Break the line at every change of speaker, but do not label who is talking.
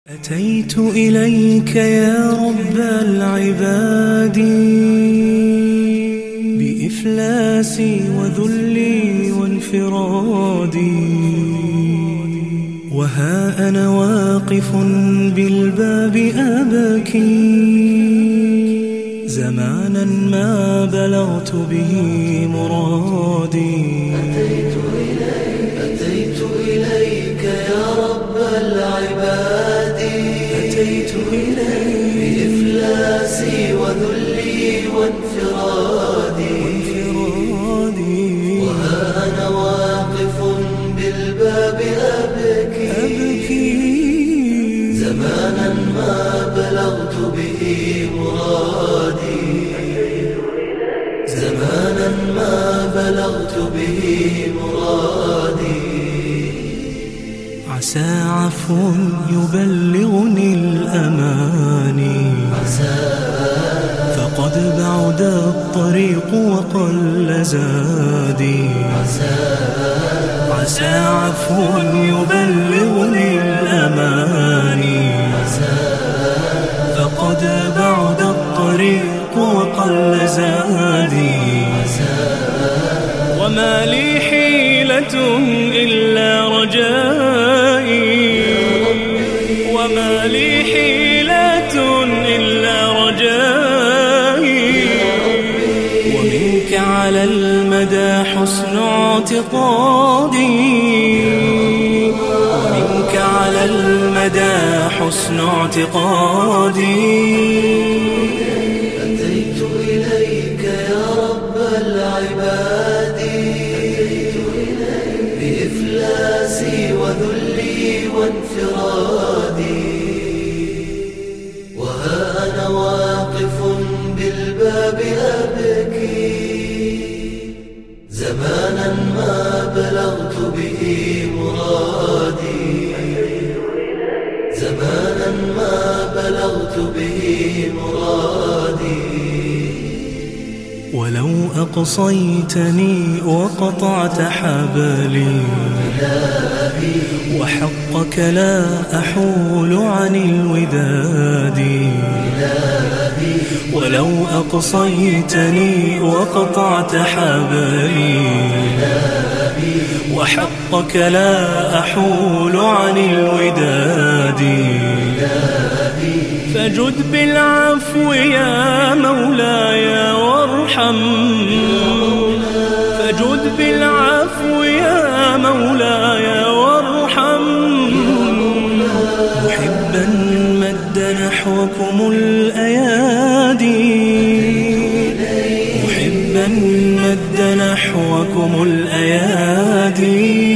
أتيت إليك يا رب العباد بإفلاسي وذلي وانفرادي، وها أنا واقف بالباب أبكي زمانا ما بلغت به مرادي.
أتيت إليك يا رب العباد،
أتيت إليك
بإفلاسي وذلي وانفرادي، وها أنا واقف بالباب أبكي زمانا ما بلغت به مرادي، زمانا ما بلغت به مرادي.
عسى عفو يبلغني الأماني، فقد بعد الطريق وقل زادي. عسى عفو يبلغني الأماني، فقد بعد الطريق وقل زادي. وما لي حيلة إلا رجائي، وما لي حيلة إلا رجائي. ومنك على المدى حسن اعتقادي، ومنك على المدى حسن اعتقادي.
أتيت إليك يا رب العباد بإفلاسي وذلي وانفرادي، وها أنا واقف بالباب أبكي زمانا ما بلغت به مرادي، زمانا ما بلغت به مرادي.
ولو أقصيتني وقطعت حبلي، وحقك لا أحول عن الوداد. ولو أقصيتني وقطعت حبلي، وحقك لا أحول عن الوداد. فجد بالعفو يا مولاي وارحم، فجد بالعفو يا مولاي وارحم. محبا مد نحوكم الأيادي، محبا مد نحوكم الأيادي.